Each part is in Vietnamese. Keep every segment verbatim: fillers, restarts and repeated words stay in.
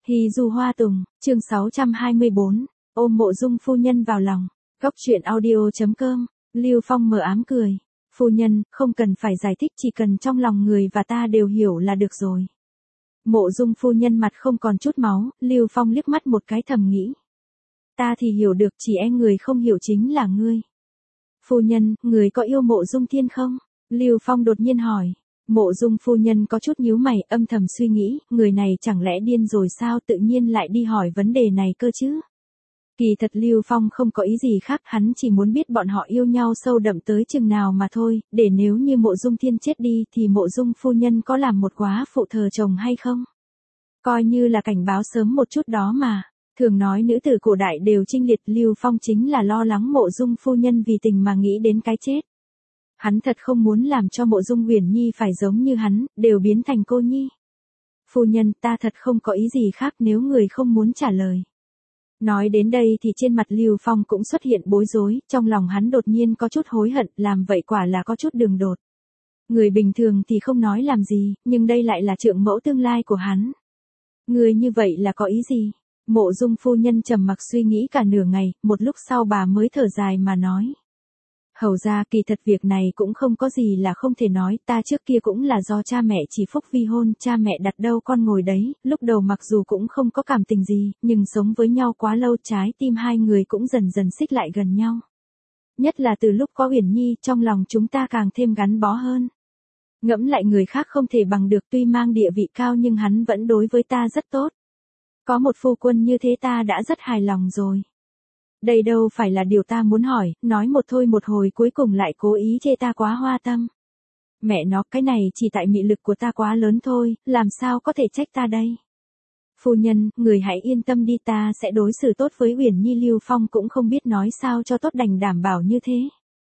Hy du hoa tùng, chương sáu trăm hai mươi bốn, ôm Mộ Dung phu nhân vào lòng. Góc truyện audio chấm com, Lưu Phong mờ ám cười. Phu nhân, không cần phải giải thích, chỉ cần trong lòng người và ta đều hiểu là được rồi. Mộ Dung phu nhân mặt không còn chút máu, Lưu Phong liếc mắt một cái thầm nghĩ. Ta thì hiểu được, chỉ e người không hiểu chính là ngươi. Phu nhân, người có yêu Mộ Dung Thiên không? Lưu Phong đột nhiên hỏi. Mộ Dung phu nhân có chút nhíu mày, âm thầm suy nghĩ, người này chẳng lẽ điên rồi sao, tự nhiên lại đi hỏi vấn đề này cơ chứ. Kỳ thật Lưu Phong không có ý gì khác, hắn chỉ muốn biết bọn họ yêu nhau sâu đậm tới chừng nào mà thôi, để nếu như Mộ Dung Thiên chết đi thì Mộ Dung phu nhân có làm một quá phụ thờ chồng hay không. Coi như là cảnh báo sớm một chút đó mà. Thường nói nữ tử cổ đại đều trinh liệt, Lưu Phong chính là lo lắng Mộ Dung phu nhân vì tình mà nghĩ đến cái chết. Hắn thật không muốn làm cho Mộ Dung Uyển Nhi phải giống như hắn, đều biến thành cô nhi. Phu nhân, ta thật không có ý gì khác, nếu người không muốn trả lời. Nói đến đây thì trên mặt Lưu Phong cũng xuất hiện bối rối, trong lòng hắn đột nhiên có chút hối hận, làm vậy quả là có chút đường đột. Người bình thường thì không nói làm gì, nhưng đây lại là trượng mẫu tương lai của hắn. Người như vậy là có ý gì? Mộ Dung phu nhân trầm mặc suy nghĩ cả nửa ngày, một lúc sau bà mới thở dài mà nói. Hầu ra, kỳ thật việc này cũng không có gì là không thể nói, ta trước kia cũng là do cha mẹ chỉ phúc vi hôn, cha mẹ đặt đâu con ngồi đấy, lúc đầu mặc dù cũng không có cảm tình gì, nhưng sống với nhau quá lâu, trái tim hai người cũng dần dần xích lại gần nhau. Nhất là từ lúc có Uyển Nhi, trong lòng chúng ta càng thêm gắn bó hơn. Ngẫm lại người khác không thể bằng được, tuy mang địa vị cao nhưng hắn vẫn đối với ta rất tốt. Có một phu quân như thế ta đã rất hài lòng rồi. Đây đâu phải là điều ta muốn hỏi, nói một thôi một hồi cuối cùng lại cố ý chê ta quá hoa tâm. Mẹ nó, cái này chỉ tại mị lực của ta quá lớn thôi, làm sao có thể trách ta đây. Phu nhân, người hãy yên tâm đi, ta sẽ đối xử tốt với Uyển Nhi. Lưu Phong cũng không biết nói sao cho tốt, đành đảm bảo như thế.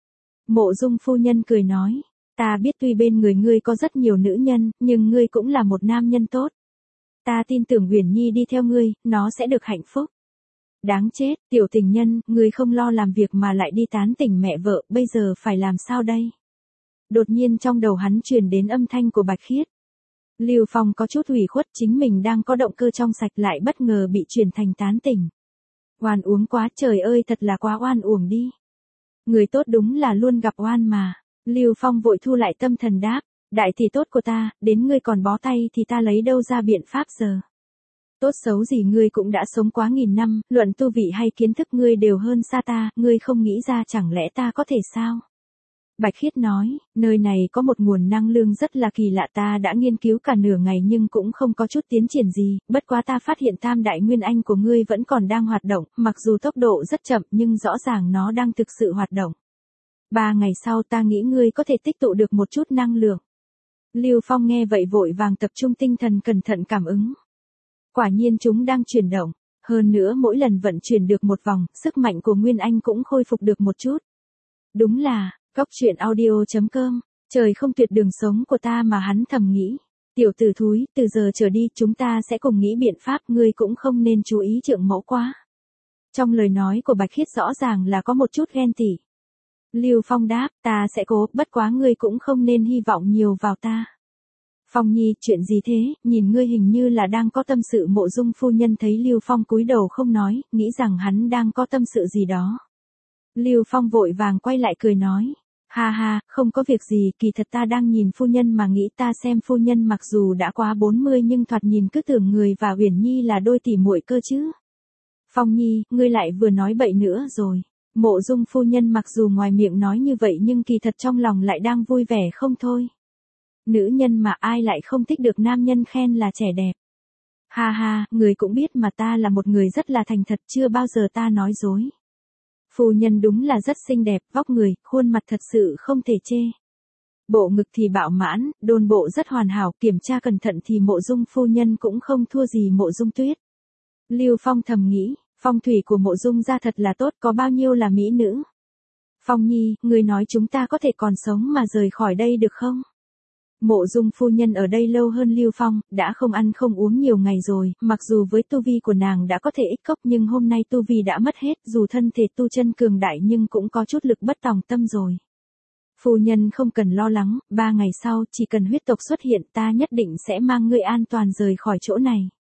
Mộ Dung phu nhân cười nói, ta biết tuy bên người ngươi có rất nhiều nữ nhân, nhưng ngươi cũng là một nam nhân tốt. Ta tin tưởng Uyển Nhi đi theo ngươi, nó sẽ được hạnh phúc. Đáng chết, tiểu tình nhân, ngươi không lo làm việc mà lại đi tán tỉnh mẹ vợ, bây giờ phải làm sao đây? Đột nhiên trong đầu hắn truyền đến âm thanh của Bạch Khiết. Lưu Phong có chút ủy khuất, chính mình đang có động cơ trong sạch lại bất ngờ bị truyền thành tán tỉnh. Oan uống quá, trời ơi thật là quá oan uổng đi. Người tốt đúng là luôn gặp oan mà. Lưu Phong vội thu lại tâm thần đáp, đại tỷ tốt của ta, đến ngươi còn bó tay thì ta lấy đâu ra biện pháp giờ. Tốt xấu gì ngươi cũng đã sống quá nghìn năm, luận tu vị hay kiến thức ngươi đều hơn xa ta, ngươi không nghĩ ra chẳng lẽ ta có thể sao? Bạch Khiết nói, nơi này có một nguồn năng lượng rất là kỳ lạ, ta đã nghiên cứu cả nửa ngày nhưng cũng không có chút tiến triển gì, bất quá ta phát hiện tam đại nguyên anh của ngươi vẫn còn đang hoạt động, mặc dù tốc độ rất chậm nhưng rõ ràng nó đang thực sự hoạt động. Ba ngày sau ta nghĩ ngươi có thể tích tụ được một chút năng lượng. Lưu Phong nghe vậy vội vàng tập trung tinh thần cẩn thận cảm ứng. Quả nhiên chúng đang chuyển động, hơn nữa mỗi lần vận chuyển được một vòng, sức mạnh của Nguyên Anh cũng khôi phục được một chút. Đúng là, góc truyện audio chấm com, trời không tuyệt đường sống của ta mà hắn thầm nghĩ. Tiểu tử thúi, từ giờ trở đi chúng ta sẽ cùng nghĩ biện pháp, ngươi cũng không nên chú ý trượng mẫu quá. Trong lời nói của Bạch Khiết rõ ràng là có một chút ghen tị. Lưu Phong đáp, ta sẽ cố, bất quá ngươi cũng không nên hy vọng nhiều vào ta. Phong Nhi, chuyện gì thế, nhìn ngươi hình như là đang có tâm sự. Mộ Dung phu nhân thấy Lưu Phong cúi đầu không nói, nghĩ rằng hắn đang có tâm sự gì đó. Lưu Phong vội vàng quay lại cười nói, ha ha, không có việc gì, kỳ thật ta đang nhìn phu nhân mà nghĩ, ta xem phu nhân mặc dù đã quá bốn mươi nhưng thoạt nhìn cứ tưởng người và Uyển Nhi là đôi tỉ muội cơ chứ. Phong Nhi, ngươi lại vừa nói bậy nữa rồi. Mộ Dung phu nhân mặc dù ngoài miệng nói như vậy nhưng kỳ thật trong lòng lại đang vui vẻ không thôi. Nữ nhân mà ai lại không thích được nam nhân khen là trẻ đẹp. Ha ha, người cũng biết mà, ta là một người rất là thành thật, chưa bao giờ ta nói dối. Phu nhân đúng là rất xinh đẹp, vóc người, khuôn mặt thật sự không thể chê. Bộ ngực thì bạo mãn, đôn bộ rất hoàn hảo, kiểm tra cẩn thận thì Mộ Dung phu nhân cũng không thua gì Mộ Dung Tuyết. Lưu Phong thầm nghĩ, phong thủy của Mộ Dung gia thật là tốt, có bao nhiêu là mỹ nữ. Phong Nhi, người nói chúng ta có thể còn sống mà rời khỏi đây được không? Mộ Dung phu nhân ở đây lâu hơn Lưu Phong, đã không ăn không uống nhiều ngày rồi, mặc dù với tu vi của nàng đã có thể ích cốc nhưng hôm nay tu vi đã mất hết, dù thân thể tu chân cường đại nhưng cũng có chút lực bất tòng tâm rồi. Phu nhân không cần lo lắng, ba ngày sau chỉ cần huyết tộc xuất hiện ta nhất định sẽ mang ngươi an toàn rời khỏi chỗ này.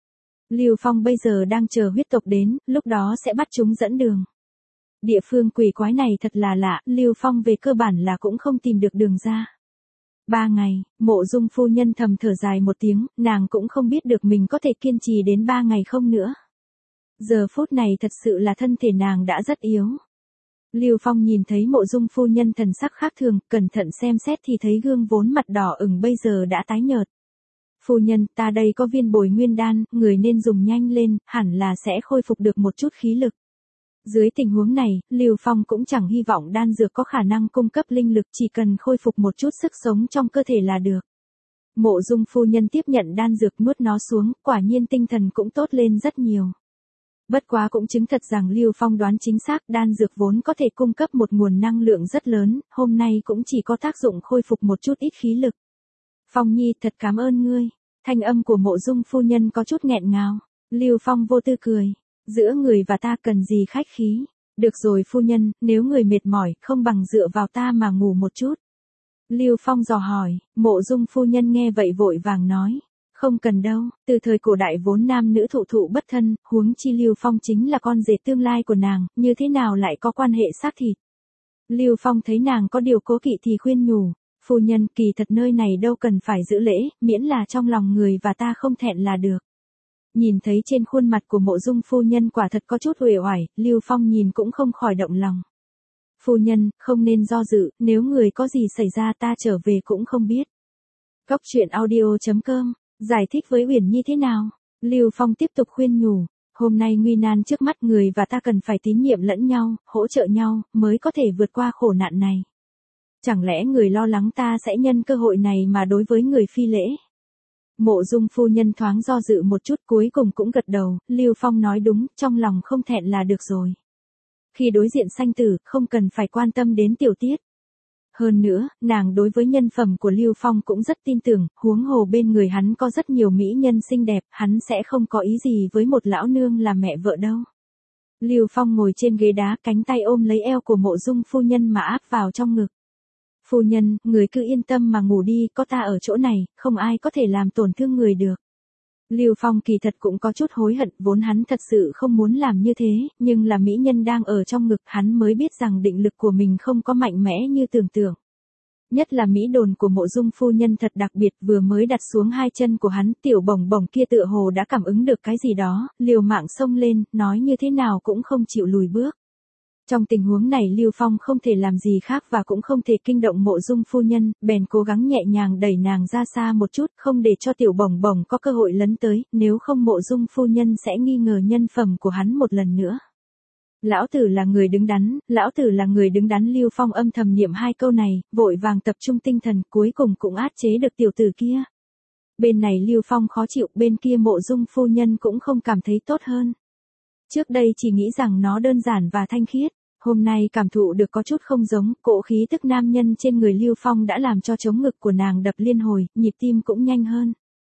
Lưu Phong bây giờ đang chờ huyết tộc đến, lúc đó sẽ bắt chúng dẫn đường. Địa phương quỷ quái này thật là lạ, Lưu Phong về cơ bản là cũng không tìm được đường ra. Ba ngày, Mộ Dung phu nhân thầm thở dài một tiếng, nàng cũng không biết được mình có thể kiên trì đến ba ngày không nữa. Giờ phút này thật sự là thân thể nàng đã rất yếu. Lưu Phong nhìn thấy Mộ Dung phu nhân thần sắc khác thường, cẩn thận xem xét thì thấy gương vốn mặt đỏ ửng bây giờ đã tái nhợt. Phu nhân, ta đây có viên bồi nguyên đan, người nên dùng nhanh lên, hẳn là sẽ khôi phục được một chút khí lực. Dưới tình huống này, Lưu Phong cũng chẳng hy vọng đan dược có khả năng cung cấp linh lực, chỉ cần khôi phục một chút sức sống trong cơ thể là được. Mộ Dung phu nhân tiếp nhận đan dược nuốt nó xuống, quả nhiên tinh thần cũng tốt lên rất nhiều. Bất quá cũng chứng thật rằng Lưu Phong đoán chính xác, đan dược vốn có thể cung cấp một nguồn năng lượng rất lớn, hôm nay cũng chỉ có tác dụng khôi phục một chút ít khí lực. Phong Nhi, thật cảm ơn ngươi. Thanh âm của Mộ Dung phu nhân có chút nghẹn ngào. Lưu Phong vô tư cười. Giữa người và ta cần gì khách khí. Được rồi phu nhân, nếu người mệt mỏi, không bằng dựa vào ta mà ngủ một chút. Lưu Phong dò hỏi, Mộ Dung phu nhân nghe vậy vội vàng nói. Không cần đâu, từ thời cổ đại vốn nam nữ thụ thụ bất thân, huống chi Lưu Phong chính là con rể tương lai của nàng, như thế nào lại có quan hệ xác thịt. Lưu Phong thấy nàng có điều cố kỵ thì khuyên nhủ. Phu nhân, kỳ thật nơi này đâu cần phải giữ lễ, miễn là trong lòng người và ta không thẹn là được. Nhìn thấy trên khuôn mặt của Mộ Dung phu nhân quả thật có chút uể oải, Lưu Phong nhìn cũng không khỏi động lòng. Phu nhân, không nên do dự, nếu người có gì xảy ra ta trở về cũng không biết. Góc truyện audio chấm com, giải thích với Uyển Nhi thế nào? Lưu Phong tiếp tục khuyên nhủ, hôm nay nguy nan trước mắt người và ta cần phải tín nhiệm lẫn nhau, hỗ trợ nhau, mới có thể vượt qua khổ nạn này. Chẳng lẽ người lo lắng ta sẽ nhân cơ hội này mà đối với người phi lễ? Mộ Dung phu nhân thoáng do dự một chút cuối cùng cũng gật đầu, Lưu Phong nói đúng, trong lòng không thẹn là được rồi. Khi đối diện sanh tử, không cần phải quan tâm đến tiểu tiết. Hơn nữa, nàng đối với nhân phẩm của Lưu Phong cũng rất tin tưởng, huống hồ bên người hắn có rất nhiều mỹ nhân xinh đẹp, hắn sẽ không có ý gì với một lão nương là mẹ vợ đâu. Lưu Phong ngồi trên ghế đá, cánh tay ôm lấy eo của Mộ Dung phu nhân mà áp vào trong ngực. Phu nhân, người cứ yên tâm mà ngủ đi, có ta ở chỗ này, không ai có thể làm tổn thương người được. Lưu Phong kỳ thật cũng có chút hối hận, vốn hắn thật sự không muốn làm như thế, nhưng là mỹ nhân đang ở trong ngực hắn mới biết rằng định lực của mình không có mạnh mẽ như tưởng tượng. Nhất là mỹ đồn của Mộ Dung phu nhân thật đặc biệt, vừa mới đặt xuống hai chân của hắn, tiểu bổng bổng kia tựa hồ đã cảm ứng được cái gì đó, liều mạng xông lên, nói như thế nào cũng không chịu lùi bước. Trong tình huống này Lưu Phong không thể làm gì khác và cũng không thể kinh động Mộ Dung phu nhân, bèn cố gắng nhẹ nhàng đẩy nàng ra xa một chút, không để cho tiểu bổng bổng có cơ hội lấn tới, nếu không Mộ Dung phu nhân sẽ nghi ngờ nhân phẩm của hắn một lần nữa. Lão tử là người đứng đắn, lão tử là người đứng đắn. Lưu Phong âm thầm niệm hai câu này, vội vàng tập trung tinh thần, cuối cùng cũng áp chế được tiểu tử kia. Bên này Lưu Phong khó chịu, bên kia Mộ Dung phu nhân cũng không cảm thấy tốt hơn. Trước đây chỉ nghĩ rằng nó đơn giản và thanh khiết. Hôm nay cảm thụ được có chút không giống, cỗ khí tức nam nhân trên người Lưu Phong đã làm cho trống ngực của nàng đập liên hồi, nhịp tim cũng nhanh hơn.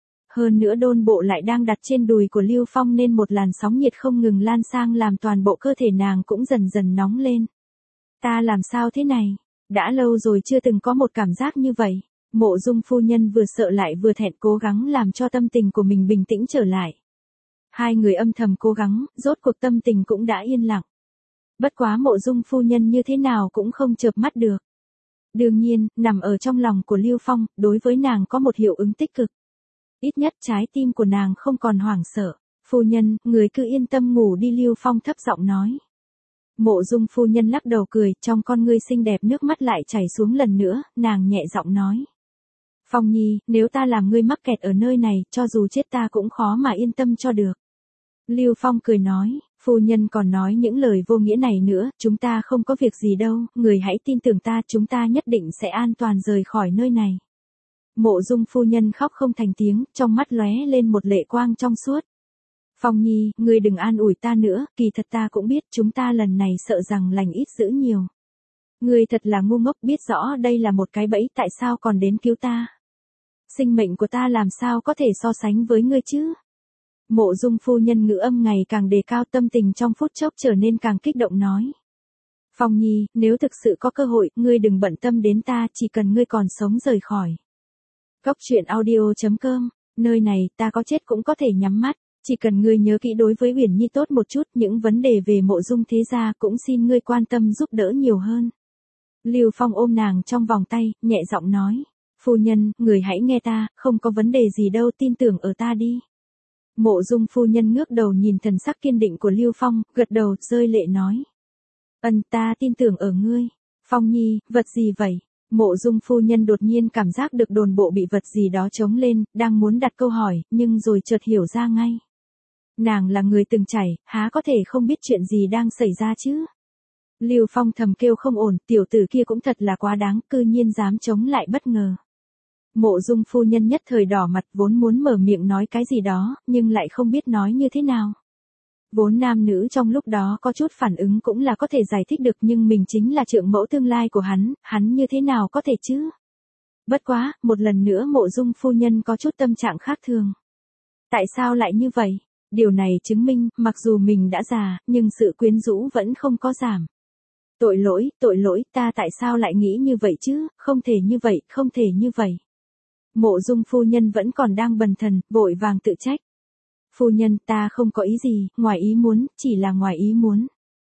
Hơn nữa đôn bộ lại đang đặt trên đùi của Lưu Phong nên một làn sóng nhiệt không ngừng lan sang làm toàn bộ cơ thể nàng cũng dần dần nóng lên. Ta làm sao thế này? Đã lâu rồi chưa từng có một cảm giác như vậy. Mộ Dung phu nhân vừa sợ lại vừa thẹn, cố gắng làm cho tâm tình của mình bình tĩnh trở lại. Hai người âm thầm cố gắng, rốt cuộc tâm tình cũng đã yên lặng. Bất quá Mộ Dung phu nhân như thế nào cũng không chợp mắt được. Đương nhiên, nằm ở trong lòng của Lưu Phong, đối với nàng có một hiệu ứng tích cực. Ít nhất trái tim của nàng không còn hoảng sợ. Phu nhân, người cứ yên tâm ngủ đi, Lưu Phong thấp giọng nói. Mộ Dung phu nhân lắc đầu cười, trong con ngươi xinh đẹp nước mắt lại chảy xuống lần nữa, nàng nhẹ giọng nói. Phong Nhi, nếu ta làm ngươi mắc kẹt ở nơi này, cho dù chết ta cũng khó mà yên tâm cho được. Lưu Phong cười nói, phu nhân còn nói những lời vô nghĩa này nữa, chúng ta không có việc gì đâu, người hãy tin tưởng ta, chúng ta nhất định sẽ an toàn rời khỏi nơi này. Mộ Dung phu nhân khóc không thành tiếng, trong mắt lóe lên một lệ quang trong suốt. Phong Nhi, ngươi đừng an ủi ta nữa, kỳ thật ta cũng biết chúng ta lần này sợ rằng lành ít dữ nhiều. Ngươi thật là ngu ngốc, biết rõ đây là một cái bẫy, tại sao còn đến cứu ta? Sinh mệnh của ta làm sao có thể so sánh với ngươi chứ? Mộ Dung phu nhân ngữ âm ngày càng đề cao, tâm tình trong phút chốc trở nên càng kích động nói. Phong Nhi, nếu thực sự có cơ hội, ngươi đừng bận tâm đến ta, chỉ cần ngươi còn sống rời khỏi. Góc truyện audio chấm com, nơi này ta có chết cũng có thể nhắm mắt. Chỉ cần ngươi nhớ kỹ đối với Uyển Nhi tốt một chút, những vấn đề về Mộ Dung thế gia cũng xin ngươi quan tâm giúp đỡ nhiều hơn. Lưu Phong ôm nàng trong vòng tay, nhẹ giọng nói. Phu nhân, người hãy nghe ta, không có vấn đề gì đâu, tin tưởng ở ta đi. Mộ Dung phu nhân ngước đầu nhìn thần sắc kiên định của Lưu Phong, gật đầu, rơi lệ nói. Ân, ta tin tưởng ở ngươi. Phong Nhi, vật gì vậy? Mộ Dung phu nhân đột nhiên cảm giác được đồn bộ bị vật gì đó trống lên, đang muốn đặt câu hỏi, nhưng rồi chợt hiểu ra ngay. Nàng là người từng trải, há có thể không biết chuyện gì đang xảy ra chứ? Lưu Phong thầm kêu không ổn, tiểu tử kia cũng thật là quá đáng, cư nhiên dám chống lại bất ngờ. Mộ Dung phu nhân nhất thời đỏ mặt, vốn muốn mở miệng nói cái gì đó, nhưng lại không biết nói như thế nào. Vốn nam nữ trong lúc đó có chút phản ứng cũng là có thể giải thích được, nhưng mình chính là trượng mẫu tương lai của hắn, hắn như thế nào có thể chứ? Bất quá, một lần nữa Mộ Dung phu nhân có chút tâm trạng khác thường. Tại sao lại như vậy? Điều này chứng minh, mặc dù mình đã già, nhưng sự quyến rũ vẫn không có giảm. Tội lỗi, tội lỗi, ta tại sao lại nghĩ như vậy chứ, không thể như vậy, không thể như vậy. Mộ Dung phu nhân vẫn còn đang bần thần, vội vàng tự trách. Phu nhân, ta không có ý gì, ngoài ý muốn, chỉ là ngoài ý muốn.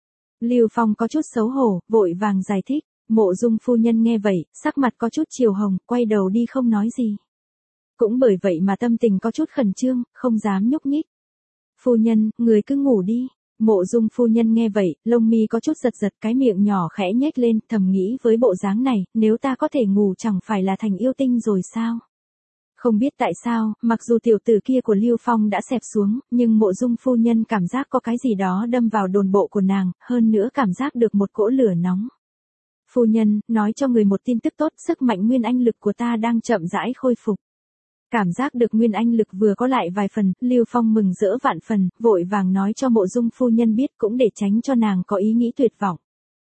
Lưu Phong có chút xấu hổ, vội vàng giải thích. Mộ Dung phu nhân nghe vậy, sắc mặt có chút chiều hồng, quay đầu đi không nói gì. Cũng bởi vậy mà tâm tình có chút khẩn trương, không dám nhúc nhích. Phu nhân, người cứ ngủ đi. Mộ Dung phu nhân nghe vậy, lông mi có chút giật giật, cái miệng nhỏ khẽ nhếch lên, thầm nghĩ với bộ dáng này, nếu ta có thể ngủ chẳng phải là thành yêu tinh rồi sao? Không biết tại sao, mặc dù tiểu tử kia của Lưu Phong đã xẹp xuống, nhưng Mộ Dung phu nhân cảm giác có cái gì đó đâm vào đồn bộ của nàng, hơn nữa cảm giác được một cỗ lửa nóng. Phu nhân, nói cho người một tin tức tốt, sức mạnh nguyên anh lực của ta đang chậm rãi khôi phục. Cảm giác được nguyên anh lực vừa có lại vài phần, Lưu Phong mừng rỡ vạn phần, vội vàng nói cho Mộ Dung phu nhân biết, cũng để tránh cho nàng có ý nghĩ tuyệt vọng.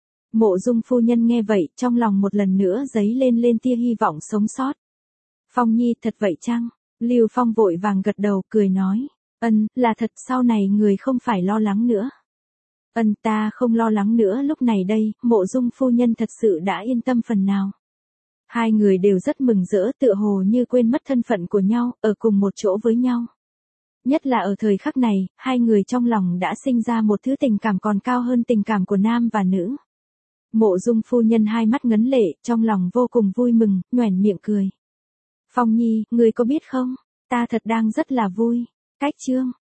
Mộ Dung phu nhân nghe vậy, trong lòng một lần nữa dấy lên lên tia hy vọng sống sót. Phong Nhi, thật vậy chăng? Lưu Phong vội vàng gật đầu, cười nói. Ân, là thật, sau này người không phải lo lắng nữa. Ân, ta không lo lắng nữa. Lúc này đây, Mộ Dung phu nhân thật sự đã yên tâm phần nào. Hai người đều rất mừng rỡ, tựa hồ như quên mất thân phận của nhau, ở cùng một chỗ với nhau. Nhất là ở thời khắc này, hai người trong lòng đã sinh ra một thứ tình cảm còn cao hơn tình cảm của nam và nữ. Mộ Dung phu nhân hai mắt ngấn lệ, trong lòng vô cùng vui mừng, nhoẻn miệng cười. Phong Nhi, người có biết không? Ta thật đang rất là vui. Cách chương.